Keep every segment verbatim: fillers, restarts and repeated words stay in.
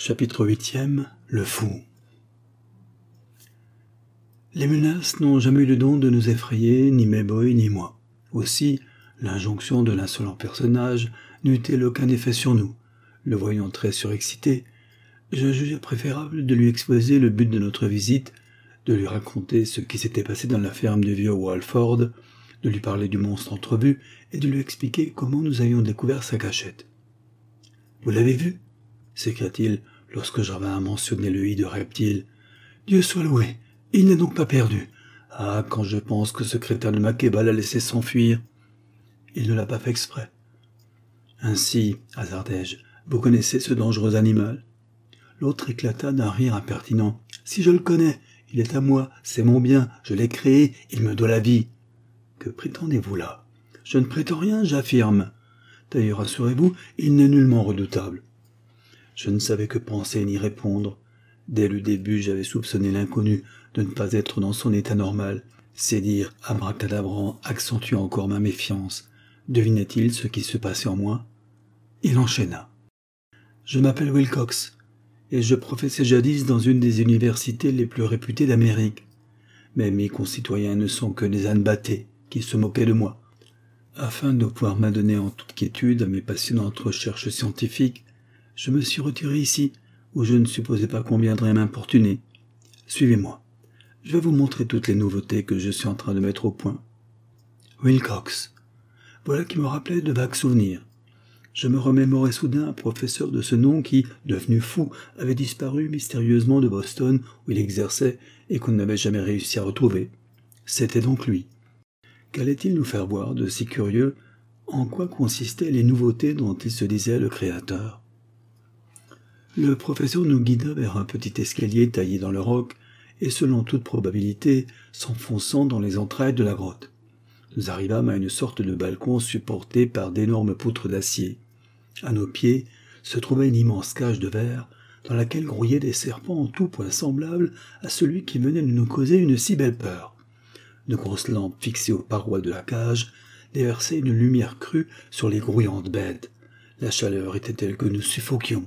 Chapitre huitième. Le fou. Les menaces n'ont jamais eu le don de nous effrayer, ni Mayboy ni moi. Aussi, l'injonction de l'insolent personnage n'eut-elle aucun effet sur nous. Le voyant très surexcité, je jugeais préférable de lui exposer le but de notre visite, de lui raconter ce qui s'était passé dans la ferme du vieux Walford, de lui parler du monstre entrevu et de lui expliquer comment nous avions découvert sa cachette. « Vous l'avez vu ?» s'écria-t-il lorsque je revins à mentionner le hideux reptile. « Dieu soit loué, il n'est donc pas perdu. Ah, quand je pense que ce crétin de Makeba l'a laissé s'enfuir. Il ne l'a pas fait exprès. Ainsi, hasardai-je, vous connaissez ce dangereux animal ?» L'autre éclata d'un rire impertinent. « Si je le connais, il est à moi, c'est mon bien, je l'ai créé, il me doit la vie. » « Que prétendez-vous là ? Je ne prétends rien, j'affirme. D'ailleurs, rassurez-vous, il n'est nullement redoutable. » Je ne savais que penser ni répondre. Dès le début, j'avais soupçonné l'inconnu de ne pas être dans son état normal. Ces dires abracadabrants accentuaient encore ma méfiance. Devinait-il ce qui se passait en moi ? Il enchaîna. « Je m'appelle Wilcox, et je professais jadis dans une des universités les plus réputées d'Amérique. Mais mes concitoyens ne sont que des ânes battés, qui se moquaient de moi. Afin de pouvoir m'adonner en toute quiétude à mes passionnantes recherches scientifiques, je me suis retiré ici, où je ne supposais pas qu'on viendrait m'importuner. Suivez-moi. Je vais vous montrer toutes les nouveautés que je suis en train de mettre au point. » Wilcox. Voilà qui me rappelait de vagues souvenirs. Je me remémorais soudain un professeur de ce nom qui, devenu fou, avait disparu mystérieusement de Boston où il exerçait et qu'on n'avait jamais réussi à retrouver. C'était donc lui. Qu'allait-il nous faire voir de si curieux? En quoi consistaient les nouveautés dont il se disait le créateur? Le professeur nous guida vers un petit escalier taillé dans le roc et, selon toute probabilité, s'enfonçant dans les entrailles de la grotte. Nous arrivâmes à une sorte de balcon supporté par d'énormes poutres d'acier. À nos pieds se trouvait une immense cage de verre dans laquelle grouillaient des serpents en tout point semblables à celui qui venait de nous causer une si belle peur. De grosses lampes fixées aux parois de la cage déversaient une lumière crue sur les grouillantes bêtes. La chaleur était telle que nous suffoquions.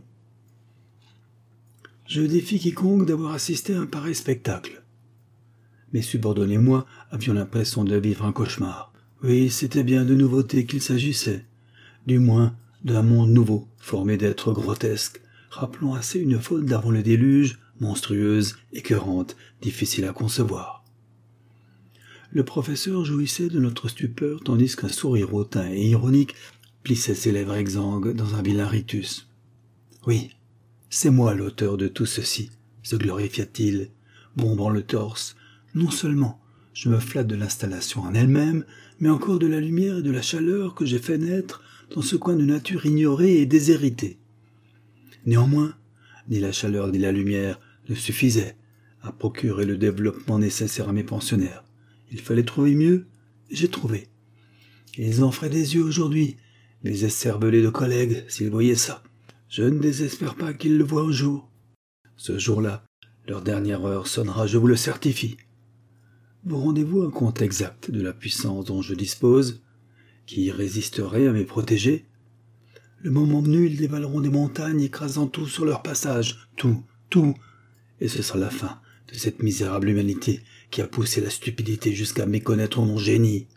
Je défie quiconque d'avoir assisté à un pareil spectacle. Mes subordonnés et moi avions l'impression de vivre un cauchemar. Oui, c'était bien de nouveautés qu'il s'agissait. Du moins, d'un monde nouveau, formé d'êtres grotesques, rappelant assez une faune d'avant le déluge, monstrueuse, écœurante, difficile à concevoir. Le professeur jouissait de notre stupeur tandis qu'un sourire hautain et ironique plissait ses lèvres exsangues dans un vilain rictus. « Oui, c'est moi l'auteur de tout ceci, » se glorifia-t-il, bombant le torse. « Non seulement je me flatte de l'installation en elle-même, mais encore de la lumière et de la chaleur que j'ai fait naître dans ce coin de nature ignoré et déshérité. Néanmoins, ni la chaleur ni la lumière ne suffisaient à procurer le développement nécessaire à mes pensionnaires. Il fallait trouver mieux, et j'ai trouvé. Ils en feraient des yeux aujourd'hui, mes escervelés de collègues, s'ils voyaient ça. Je ne désespère pas qu'ils le voient au jour. Ce jour-là, leur dernière heure sonnera, je vous le certifie. Vous rendez-vous un compte exact de la puissance dont je dispose, qui résisterait à mes protégés? Le moment venu, ils dévaleront des montagnes, écrasant tout sur leur passage, tout, tout, et ce sera la fin de cette misérable humanité qui a poussé la stupidité jusqu'à méconnaître mon génie.